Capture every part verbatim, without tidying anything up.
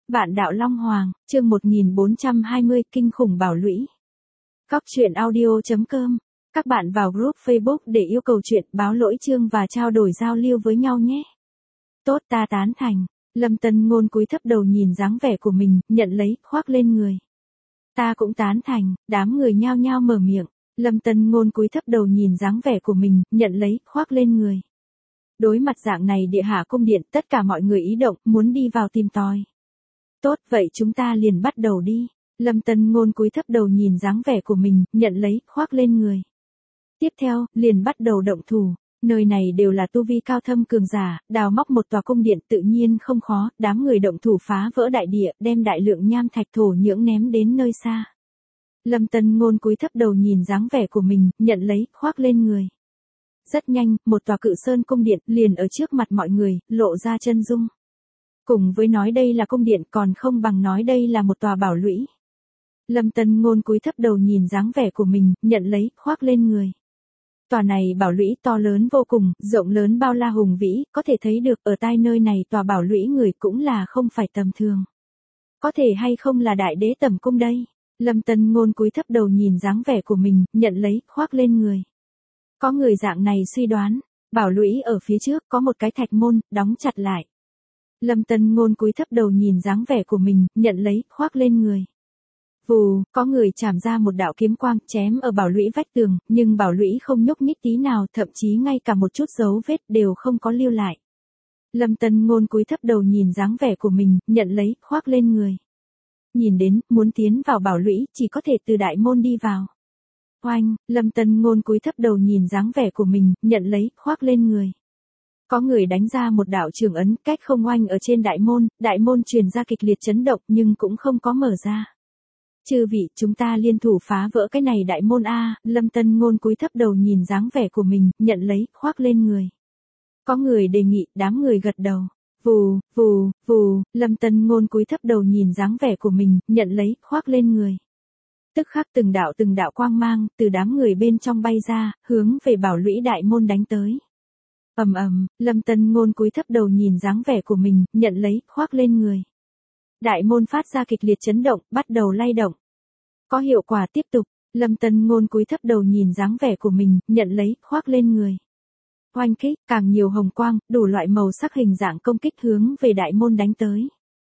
Vạn đạo Long Hoàng, chương một nghìn bốn trăm hai mươi, kinh khủng bảo lũy. Cóc truyện audio chấm com. Các bạn vào group Facebook để yêu cầu chuyện, báo lỗi chương và trao đổi giao lưu với nhau nhé. Tốt, ta tán thành. Lâm Tân Ngôn cúi thấp đầu nhìn dáng vẻ của mình, nhận lấy, khoác lên người. Ta cũng tán thành. Đám người nhao nhao mở miệng. Lâm Tân Ngôn cúi thấp đầu nhìn dáng vẻ của mình, nhận lấy, khoác lên người. Đối mặt dạng này địa hạ cung điện, tất cả mọi người ý động, muốn đi vào tìm tòi. Tốt, vậy chúng ta liền bắt đầu đi. Lâm Tân Ngôn cúi thấp đầu nhìn dáng vẻ của mình, nhận lấy, khoác lên người. Tiếp theo, liền bắt đầu động thủ. Nơi này đều là tu vi cao thâm cường giả, đào móc một tòa cung điện tự nhiên không khó, đám người động thủ phá vỡ đại địa, đem đại lượng nham thạch thổ nhưỡng ném đến nơi xa. Lâm Tân Ngôn cúi thấp đầu nhìn dáng vẻ của mình, nhận lấy, khoác lên người. Rất nhanh, một tòa cự sơn cung điện liền ở trước mặt mọi người, lộ ra chân dung. Cùng với nói đây là cung điện còn không bằng nói đây là một tòa bảo lũy. Lâm Tân Ngôn cúi thấp đầu nhìn dáng vẻ của mình, nhận lấy, khoác lên người. Tòa này bảo lũy to lớn vô cùng, rộng lớn bao la hùng vĩ, có thể thấy được ở tai nơi này tòa bảo lũy người cũng là không phải tầm thường. Có thể hay không là đại đế tầm cung đây? Lâm Tân Ngôn cúi thấp đầu nhìn dáng vẻ của mình, nhận lấy, khoác lên người. Có người dạng này suy đoán, bảo lũy ở phía trước có một cái thạch môn, đóng chặt lại. Lâm Tân Ngôn cúi thấp đầu nhìn dáng vẻ của mình, nhận lấy, khoác lên người. Vù, có người chảm ra một đạo kiếm quang, chém ở bảo lũy vách tường, nhưng bảo lũy không nhúc nhích tí nào, thậm chí ngay cả một chút dấu vết đều không có lưu lại. Lâm Tân Ngôn cúi thấp đầu nhìn dáng vẻ của mình, nhận lấy, khoác lên người. Nhìn đến, muốn tiến vào bảo lũy, chỉ có thể từ đại môn đi vào. Oanh, Lâm Tân Ngôn cúi thấp đầu nhìn dáng vẻ của mình, nhận lấy, khoác lên người. Có người đánh ra một đạo trường ấn, cách không oanh ở trên đại môn, đại môn truyền ra kịch liệt chấn động nhưng cũng không có mở ra. Chư vị, chúng ta liên thủ phá vỡ cái này đại môn a. Lâm Tân Ngôn cúi thấp đầu nhìn dáng vẻ của mình, nhận lấy, khoác lên người. Có người đề nghị, đám người gật đầu. Vù, vù, vù, Lâm Tân Ngôn cúi thấp đầu nhìn dáng vẻ của mình, nhận lấy, khoác lên người. Tức khắc từng đạo từng đạo quang mang, từ đám người bên trong bay ra, hướng về bảo lũy đại môn đánh tới. Ầm ầm, Lâm Tân Ngôn cúi thấp đầu nhìn dáng vẻ của mình, nhận lấy, khoác lên người. Đại môn phát ra kịch liệt chấn động, bắt đầu lay động. Có hiệu quả tiếp tục, Lâm Tân Ngôn cúi thấp đầu nhìn dáng vẻ của mình, nhận lấy, khoác lên người. Oanh kích, càng nhiều hồng quang, đủ loại màu sắc hình dạng công kích hướng về đại môn đánh tới.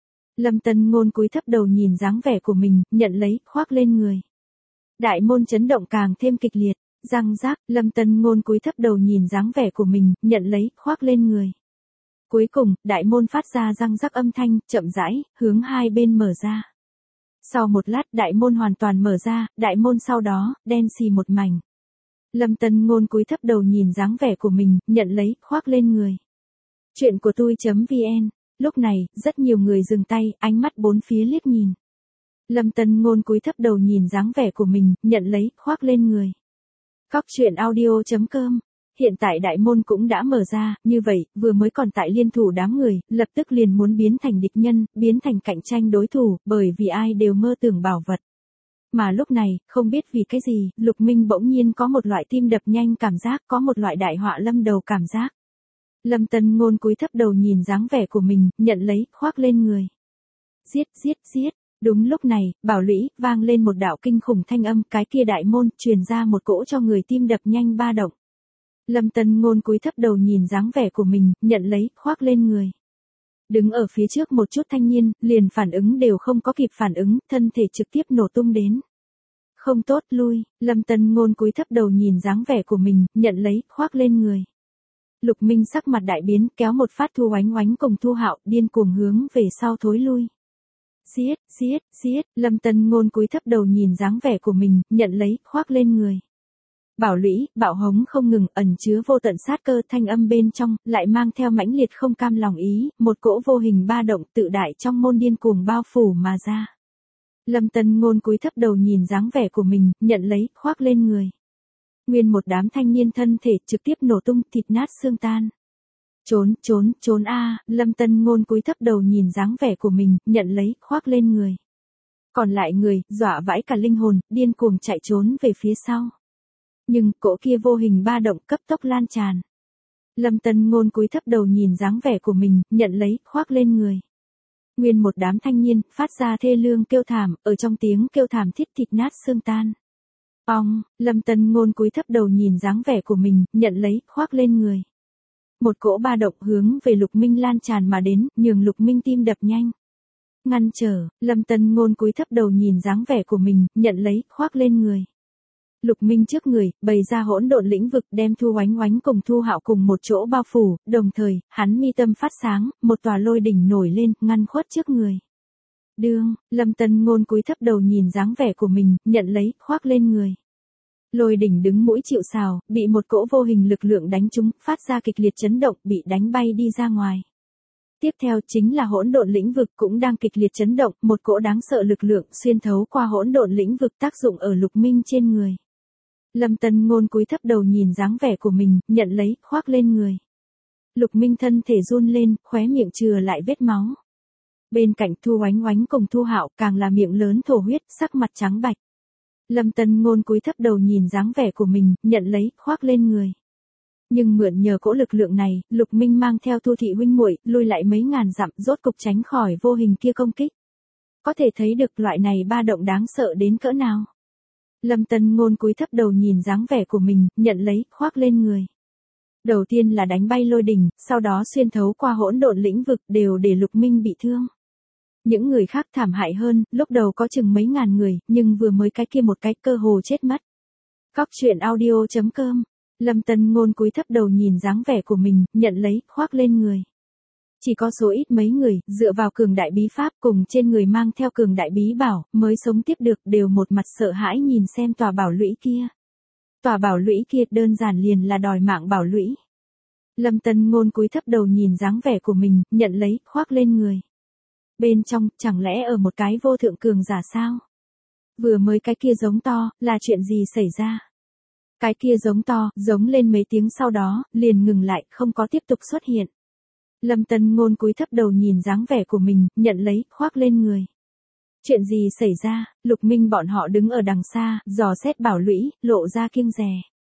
Lâm Tân Ngôn cúi thấp đầu nhìn dáng vẻ của mình, nhận lấy, khoác lên người. Đại môn chấn động càng thêm kịch liệt, răng rác, Lâm Tân Ngôn cúi thấp đầu nhìn dáng vẻ của mình, nhận lấy, khoác lên người. Cuối cùng, đại môn phát ra răng rắc âm thanh, chậm rãi, hướng hai bên mở ra. Sau một lát, đại môn hoàn toàn mở ra, đại môn sau đó, đen xì một mảnh. Lâm Tân Ngôn cúi thấp đầu nhìn dáng vẻ của mình, nhận lấy, khoác lên người. Chuyện của tôi.vn. Lúc này, rất nhiều người dừng tay, ánh mắt bốn phía liếc nhìn. Lâm Tân Ngôn cúi thấp đầu nhìn dáng vẻ của mình, nhận lấy, khoác lên người. Cóc truyện audio chấm com. Hiện tại đại môn cũng đã mở ra, như vậy, vừa mới còn tại liên thủ đám người, lập tức liền muốn biến thành địch nhân, biến thành cạnh tranh đối thủ, bởi vì ai đều mơ tưởng bảo vật. Mà lúc này, không biết vì cái gì, Lục Minh bỗng nhiên có một loại tim đập nhanh cảm giác, có một loại đại họa lâm đầu cảm giác. Lâm Tân Ngôn cúi thấp đầu nhìn dáng vẻ của mình, nhận lấy, khoác lên người. Giết, giết, giết. Đúng lúc này, bảo lũy, vang lên một đạo kinh khủng thanh âm, cái kia đại môn, truyền ra một cỗ cho người tim đập nhanh ba động. Lâm Tân Ngôn cúi thấp đầu nhìn dáng vẻ của mình, nhận lấy, khoác lên người. Đứng ở phía trước một chút thanh niên, liền phản ứng đều không có kịp phản ứng, thân thể trực tiếp nổ tung đến. Không tốt, lui, Lâm Tân Ngôn cúi thấp đầu nhìn dáng vẻ của mình, nhận lấy, khoác lên người. Lục Minh sắc mặt đại biến, kéo một phát Thu Oánh Oánh cùng Thu Hạo, điên cuồng hướng về sau thối lui. Giết, giết, giết, Lâm Tân Ngôn cúi thấp đầu nhìn dáng vẻ của mình, nhận lấy, khoác lên người. Bảo lũy, bạo hống không ngừng, ẩn chứa vô tận sát cơ, thanh âm bên trong, lại mang theo mãnh liệt không cam lòng ý, một cỗ vô hình ba động tự đại trong môn điên cuồng bao phủ mà ra. Lâm Tân Ngôn cúi thấp đầu nhìn dáng vẻ của mình, nhận lấy, khoác lên người. Nguyên một đám thanh niên thân thể trực tiếp nổ tung, thịt nát xương tan. Trốn, trốn, trốn a, Lâm Tân Ngôn cúi thấp đầu nhìn dáng vẻ của mình, nhận lấy, khoác lên người. Còn lại người, dọa vãi cả linh hồn, điên cuồng chạy trốn về phía sau. Nhưng, cỗ kia vô hình ba động cấp tốc lan tràn. Lâm Tân Ngôn cúi thấp đầu nhìn dáng vẻ của mình, nhận lấy, khoác lên người. Nguyên một đám thanh niên, phát ra thê lương kêu thảm, ở trong tiếng kêu thảm thiết thịt nát xương tan. Ong, Lâm Tân Ngôn cúi thấp đầu nhìn dáng vẻ của mình, nhận lấy, khoác lên người. Một cỗ ba động hướng về Lục Minh lan tràn mà đến, nhường Lục Minh tim đập nhanh. Ngăn trở, Lâm Tân Ngôn cúi thấp đầu nhìn dáng vẻ của mình, nhận lấy, khoác lên người. Lục Minh trước người, bày ra hỗn độn lĩnh vực đem Thu Oánh Oánh cùng Thu Hạo cùng một chỗ bao phủ, đồng thời, hắn mi tâm phát sáng, một tòa lôi đỉnh nổi lên, ngăn khuất trước người. Đương, Lâm Tân Ngôn cúi thấp đầu nhìn dáng vẻ của mình, nhận lấy, khoác lên người. Lôi đỉnh đứng mũi chịu sào, bị một cỗ vô hình lực lượng đánh trúng, phát ra kịch liệt chấn động, bị đánh bay đi ra ngoài. Tiếp theo chính là hỗn độn lĩnh vực cũng đang kịch liệt chấn động, một cỗ đáng sợ lực lượng xuyên thấu qua hỗn độn lĩnh vực tác dụng ở Lục Minh trên người. Lâm Tân Ngôn cúi thấp đầu nhìn dáng vẻ của mình, nhận lấy, khoác lên người. Lục Minh thân thể run lên, khóe miệng chừa lại vết máu. Bên cạnh Thu Oánh Oánh cùng Thu Hạo càng là miệng lớn thổ huyết, sắc mặt trắng bạch. Lâm Tân Ngôn cúi thấp đầu nhìn dáng vẻ của mình, nhận lấy, khoác lên người. Nhưng mượn nhờ cỗ lực lượng này, Lục Minh mang theo Thu thị huynh muội lui lại mấy ngàn dặm, rốt cục tránh khỏi vô hình kia công kích. Có thể thấy được loại này ba động đáng sợ đến cỡ nào. Lâm Tân Ngôn cúi thấp đầu nhìn dáng vẻ của mình, nhận lấy, khoác lên người. Đầu tiên là đánh bay lôi đỉnh, sau đó xuyên thấu qua hỗn độn lĩnh vực đều để Lục Minh bị thương. Những người khác thảm hại hơn, lúc đầu có chừng mấy ngàn người, nhưng vừa mới cái kia một cái cơ hồ chết mất. Cóc truyện audio chấm com. Lâm Tân Ngôn cúi thấp đầu nhìn dáng vẻ của mình, nhận lấy, khoác lên người. Chỉ có số ít mấy người, dựa vào cường đại bí pháp cùng trên người mang theo cường đại bí bảo, mới sống tiếp được, đều một mặt sợ hãi nhìn xem tòa bảo lũy kia. Tòa bảo lũy kia đơn giản liền là đòi mạng bảo lũy. Lâm Tân Ngôn cúi thấp đầu nhìn dáng vẻ của mình, nhận lấy, khoác lên người. Bên trong, chẳng lẽ ở một cái vô thượng cường giả sao? Vừa mới cái kia giống to, là chuyện gì xảy ra? Cái kia giống to, giống lên mấy tiếng sau đó, liền ngừng lại, không có tiếp tục xuất hiện. Lâm Tân Ngôn cúi thấp đầu nhìn dáng vẻ của mình, nhận lấy, khoác lên người. Chuyện gì xảy ra? Lục Minh bọn họ đứng ở đằng xa, dò xét bảo lũy, lộ ra kiêng dè.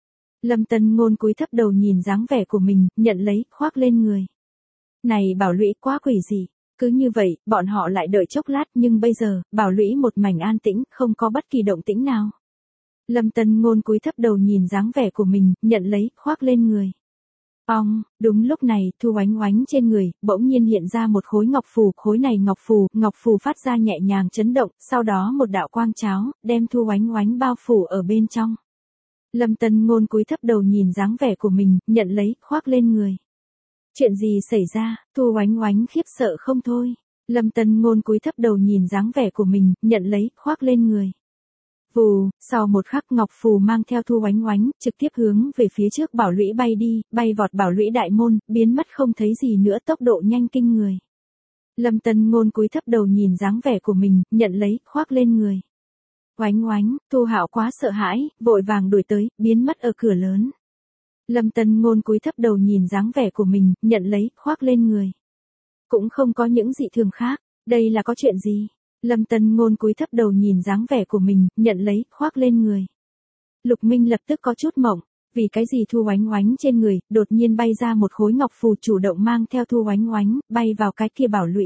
Lâm Tân Ngôn cúi thấp đầu nhìn dáng vẻ của mình, nhận lấy, khoác lên người. Này bảo lũy quá quỷ dị. Cứ như vậy, bọn họ lại đợi chốc lát, nhưng bây giờ, bảo lũy một mảnh an tĩnh, không có bất kỳ động tĩnh nào. Lâm Tân Ngôn cúi thấp đầu nhìn dáng vẻ của mình, nhận lấy, khoác lên người. Ong, đúng lúc này, Thu Oánh Oánh trên người, bỗng nhiên hiện ra một khối ngọc phù, khối này ngọc phù, ngọc phù phát ra nhẹ nhàng chấn động, sau đó một đạo quang cháo, đem Thu Oánh Oánh bao phủ ở bên trong. Lâm Tân Ngôn cúi thấp đầu nhìn dáng vẻ của mình, nhận lấy, khoác lên người. Chuyện gì xảy ra? Thu Oánh Oánh khiếp sợ không thôi. Lâm Tân Ngôn cúi thấp đầu nhìn dáng vẻ của mình, nhận lấy, khoác lên người. Vù, sau một khắc ngọc phù mang theo Thu Oánh Oánh, trực tiếp hướng về phía trước bảo lũy bay đi, bay vọt bảo lũy đại môn, biến mất không thấy gì nữa, tốc độ nhanh kinh người. Lâm Tân Ngôn cúi thấp đầu nhìn dáng vẻ của mình, nhận lấy, khoác lên người. Oánh Oánh, Thu Hạo quá sợ hãi, vội vàng đuổi tới, biến mất ở cửa lớn. Lâm Tân Ngôn cúi thấp đầu nhìn dáng vẻ của mình, nhận lấy, khoác lên người. Cũng không có những dị thường khác, đây là có chuyện gì? Lâm Tân Ngôn cúi thấp đầu nhìn dáng vẻ của mình, nhận lấy, khoác lên người. Lục Minh lập tức có chút mộng, vì cái gì Thu Oánh Oánh trên người, đột nhiên bay ra một khối ngọc phù chủ động mang theo Thu Oánh Oánh, bay vào cái kia bảo lũy.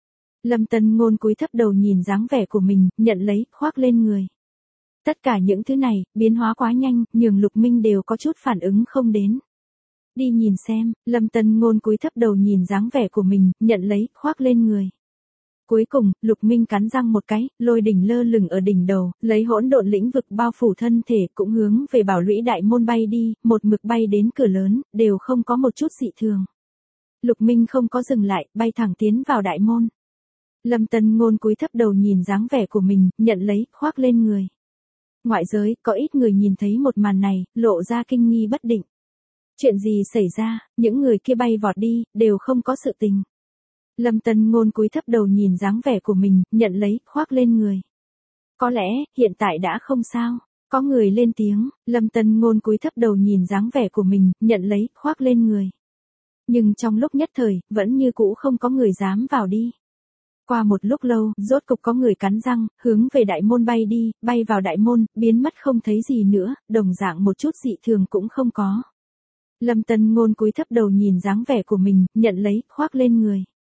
Lâm Tân Ngôn cúi thấp đầu nhìn dáng vẻ của mình, nhận lấy, khoác lên người. Tất cả những thứ này, biến hóa quá nhanh, nhường Lục Minh đều có chút phản ứng không đến. Đi nhìn xem, Lâm Tân Ngôn cúi thấp đầu nhìn dáng vẻ của mình, nhận lấy, khoác lên người. Cuối cùng, Lục Minh cắn răng một cái, lôi đỉnh lơ lửng ở đỉnh đầu, lấy hỗn độn lĩnh vực bao phủ thân thể, cũng hướng về bảo lũy đại môn bay đi, một mực bay đến cửa lớn, đều không có một chút dị thường. Lục Minh không có dừng lại, bay thẳng tiến vào đại môn. Lâm Tân Ngôn cúi thấp đầu nhìn dáng vẻ của mình, nhận lấy, khoác lên người. Ngoại giới, có ít người nhìn thấy một màn này, lộ ra kinh nghi bất định. Chuyện gì xảy ra, những người kia bay vọt đi, đều không có sự tình. Lâm Tân Ngôn cúi thấp đầu nhìn dáng vẻ của mình, nhận lấy, khoác lên người. Có lẽ, hiện tại đã không sao. Có người lên tiếng, Lâm Tân Ngôn cúi thấp đầu nhìn dáng vẻ của mình, nhận lấy, khoác lên người. Nhưng trong lúc nhất thời, vẫn như cũ không có người dám vào đi. Qua một lúc lâu, rốt cục có người cắn răng, hướng về đại môn bay đi, bay vào đại môn, biến mất không thấy gì nữa, đồng dạng một chút dị thường cũng không có. Lâm Tân Ngôn cúi thấp đầu nhìn dáng vẻ của mình, nhận lấy, khoác lên người.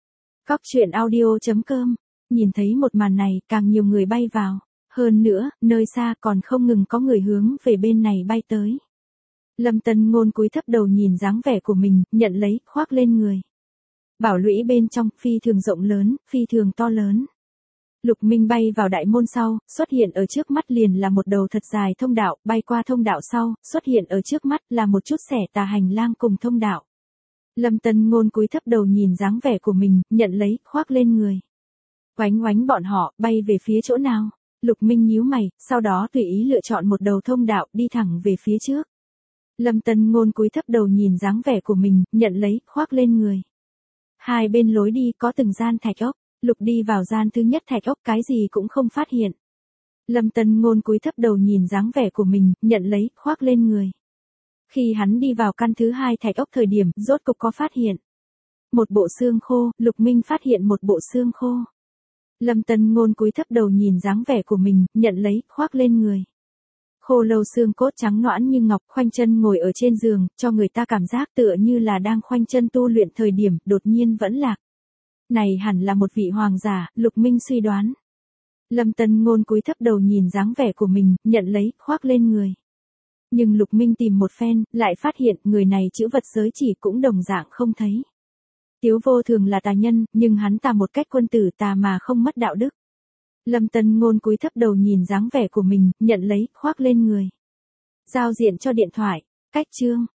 Cóc truyện audio chấm com. Nhìn thấy một màn này, càng nhiều người bay vào. Hơn nữa, nơi xa còn không ngừng có người hướng về bên này bay tới. Lâm Tân Ngôn cúi thấp đầu nhìn dáng vẻ của mình, nhận lấy, khoác lên người. Bảo lũy bên trong, phi thường rộng lớn, phi thường to lớn. Lục Minh bay vào đại môn sau, xuất hiện ở trước mắt liền là một đầu thật dài thông đạo, bay qua thông đạo sau, xuất hiện ở trước mắt là một chút xẻ tà hành lang cùng thông đạo. Lâm Tân Ngôn cúi thấp đầu nhìn dáng vẻ của mình, nhận lấy, khoác lên người. Oánh oánh bọn họ, bay về phía chỗ nào? Lục Minh nhíu mày, sau đó tùy ý lựa chọn một đầu thông đạo, đi thẳng về phía trước. Lâm Tân Ngôn cúi thấp đầu nhìn dáng vẻ của mình, nhận lấy, khoác lên người. Hai bên lối đi có từng gian thạch ốc, Lục đi vào gian thứ nhất thạch ốc cái gì cũng không phát hiện. Lâm Tân Ngôn cúi thấp đầu nhìn dáng vẻ của mình, nhận lấy, khoác lên người. Khi hắn đi vào căn thứ hai thạch ốc thời điểm, rốt cục có phát hiện. Một bộ xương khô, Lục Minh phát hiện một bộ xương khô. Lâm Tân Ngôn cúi thấp đầu nhìn dáng vẻ của mình, nhận lấy, khoác lên người. Khô lâu xương cốt trắng nõn như ngọc, khoanh chân ngồi ở trên giường, cho người ta cảm giác tựa như là đang khoanh chân tu luyện thời điểm, đột nhiên vẫn lạc. Này hẳn là một vị hoàng giả, Lục Minh suy đoán. Lâm Tân Ngôn cúi thấp đầu nhìn dáng vẻ của mình, nhận lấy, khoác lên người. Nhưng Lục Minh tìm một phen, lại phát hiện người này chữ vật giới chỉ cũng đồng dạng không thấy. Tiếu Vô Thường là tà nhân, nhưng hắn tà một cách quân tử tà mà không mất đạo đức. Lâm Tân Ngôn cúi thấp đầu nhìn dáng vẻ của mình, nhận lấy, khoác lên người. Giao diện cho điện thoại, cách chương.